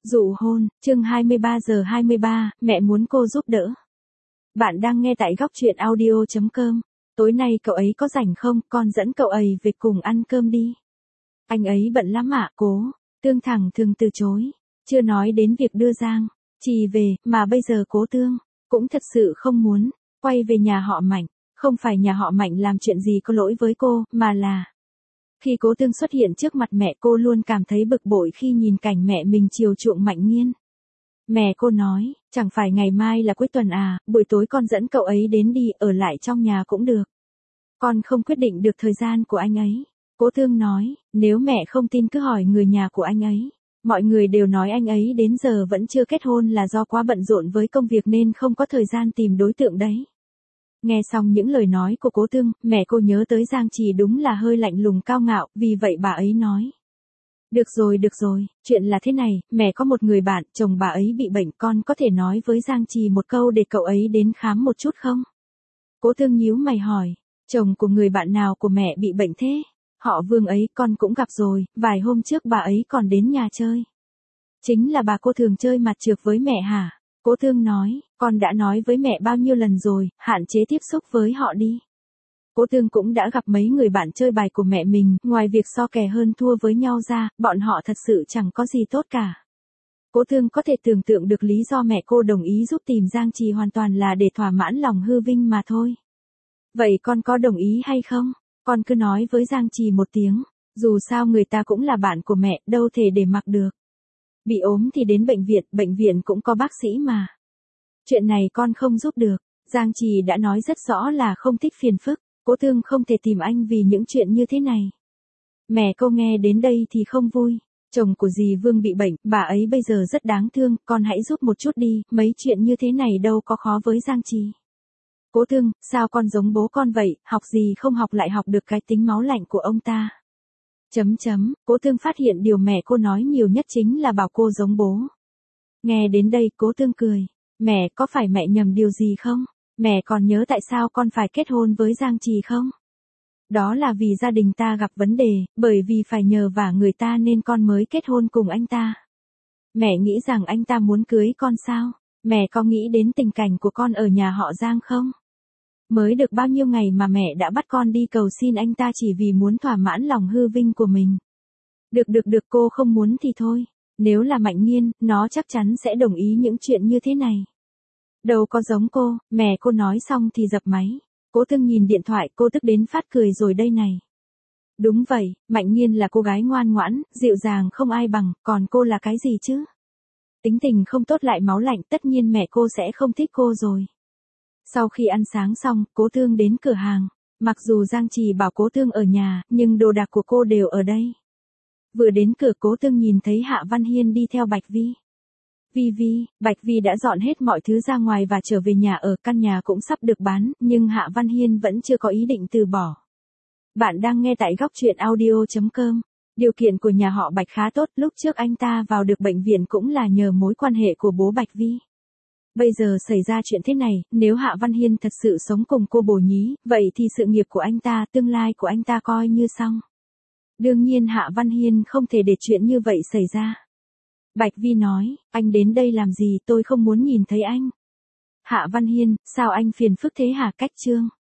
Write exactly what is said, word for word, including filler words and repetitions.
Dụ hôn, chương hai mươi ba giờ hai mươi ba, mẹ muốn cô giúp đỡ. Bạn đang nghe tại góc truyện audio chấm com. Tối nay cậu ấy có rảnh không, con dẫn cậu ấy về cùng ăn cơm đi. Anh ấy bận lắm ạ, Cố Tương thẳng thường từ chối. Chưa nói đến việc đưa Giang Trì về, mà bây giờ Cố Tương cũng thật sự không muốn quay về nhà họ Mạnh. Không phải nhà họ Mạnh làm chuyện gì có lỗi với cô, mà là khi Cố Tương xuất hiện trước mặt mẹ, cô luôn cảm thấy bực bội khi nhìn cảnh mẹ mình chiều chuộng Mạnh Nghiên. Mẹ cô nói, chẳng phải ngày mai là cuối tuần à, buổi tối con dẫn cậu ấy đến đi, ở lại trong nhà cũng được. Con không quyết định được thời gian của anh ấy. Cố Tương nói, nếu mẹ không tin cứ hỏi người nhà của anh ấy. Mọi người đều nói anh ấy đến giờ vẫn chưa kết hôn là do quá bận rộn với công việc nên không có thời gian tìm đối tượng đấy. Nghe xong những lời nói của Cố Tương, mẹ cô nhớ tới Giang Trì đúng là hơi lạnh lùng cao ngạo, vì vậy bà ấy nói. Được rồi được rồi, chuyện là thế này, mẹ có một người bạn, chồng bà ấy bị bệnh, con có thể nói với Giang Trì một câu để cậu ấy đến khám một chút không? Cố Tương nhíu mày hỏi, chồng của người bạn nào của mẹ bị bệnh thế? Họ Vương ấy, con cũng gặp rồi, vài hôm trước bà ấy còn đến nhà chơi. Chính là bà cô thường chơi mặt trược với mẹ hả? Cố Tương nói, con đã nói với mẹ bao nhiêu lần rồi, hạn chế tiếp xúc với họ đi. Cố Tương cũng đã gặp mấy người bạn chơi bài của mẹ mình, ngoài việc so kè hơn thua với nhau ra, bọn họ thật sự chẳng có gì tốt cả. Cố Tương có thể tưởng tượng được lý do mẹ cô đồng ý giúp tìm Giang Trì hoàn toàn là để thỏa mãn lòng hư vinh mà thôi. Vậy con có đồng ý hay không? Con cứ nói với Giang Trì một tiếng, dù sao người ta cũng là bạn của mẹ, đâu thể để mặc được. Bị ốm thì đến bệnh viện, bệnh viện cũng có bác sĩ mà. Chuyện này con không giúp được, Giang Trì đã nói rất rõ là không thích phiền phức, Cố Tương không thể tìm anh vì những chuyện như thế này. Mẹ cô nghe đến đây thì không vui, chồng của dì Vương bị bệnh, bà ấy bây giờ rất đáng thương, con hãy giúp một chút đi, mấy chuyện như thế này đâu có khó với Giang Trì. Cố Tương, sao con giống bố con vậy, học gì không học lại học được cái tính máu lạnh của ông ta. Chấm chấm, Cố Tương phát hiện điều mẹ cô nói nhiều nhất chính là bảo cô giống bố. Nghe đến đây Cố Tương cười, mẹ có phải mẹ nhầm điều gì không? Mẹ còn nhớ tại sao con phải kết hôn với Giang Trì không? Đó là vì gia đình ta gặp vấn đề, bởi vì phải nhờ vả người ta nên con mới kết hôn cùng anh ta. Mẹ nghĩ rằng anh ta muốn cưới con sao? Mẹ có nghĩ đến tình cảnh của con ở nhà họ Giang không? Mới được bao nhiêu ngày mà mẹ đã bắt con đi cầu xin anh ta chỉ vì muốn thỏa mãn lòng hư vinh của mình. Được được được, cô không muốn thì thôi. Nếu là Mạnh Nghiên, nó chắc chắn sẽ đồng ý những chuyện như thế này. Đâu có giống cô, mẹ cô nói xong thì dập máy. Cố Tương nhìn điện thoại, cô tức đến phát cười rồi đây này. Đúng vậy, Mạnh Nghiên là cô gái ngoan ngoãn, dịu dàng không ai bằng, còn cô là cái gì chứ? Tính tình không tốt lại máu lạnh, tất nhiên mẹ cô sẽ không thích cô rồi. Sau khi ăn sáng xong, Cố Tương đến cửa hàng. Mặc dù Giang Trì bảo Cố Tương ở nhà, nhưng đồ đạc của cô đều ở đây. Vừa đến cửa, Cố Tương nhìn thấy Hạ Văn Hiên đi theo Bạch Vi. Vi Vi, Bạch Vi đã dọn hết mọi thứ ra ngoài và trở về nhà ở, căn nhà cũng sắp được bán, nhưng Hạ Văn Hiên vẫn chưa có ý định từ bỏ. Bạn đang nghe tại góc truyện audio chấm com. Điều kiện của nhà họ Bạch khá tốt, lúc trước anh ta vào được bệnh viện cũng là nhờ mối quan hệ của bố Bạch Vi. Bây giờ xảy ra chuyện thế này, nếu Hạ Văn Hiên thật sự sống cùng cô Bồ Nhí, vậy thì sự nghiệp của anh ta, tương lai của anh ta coi như xong. Đương nhiên Hạ Văn Hiên không thể để chuyện như vậy xảy ra. Bạch Vi nói, anh đến đây làm gì, tôi không muốn nhìn thấy anh. Hạ Văn Hiên, sao anh phiền phức thế hả? Cách chương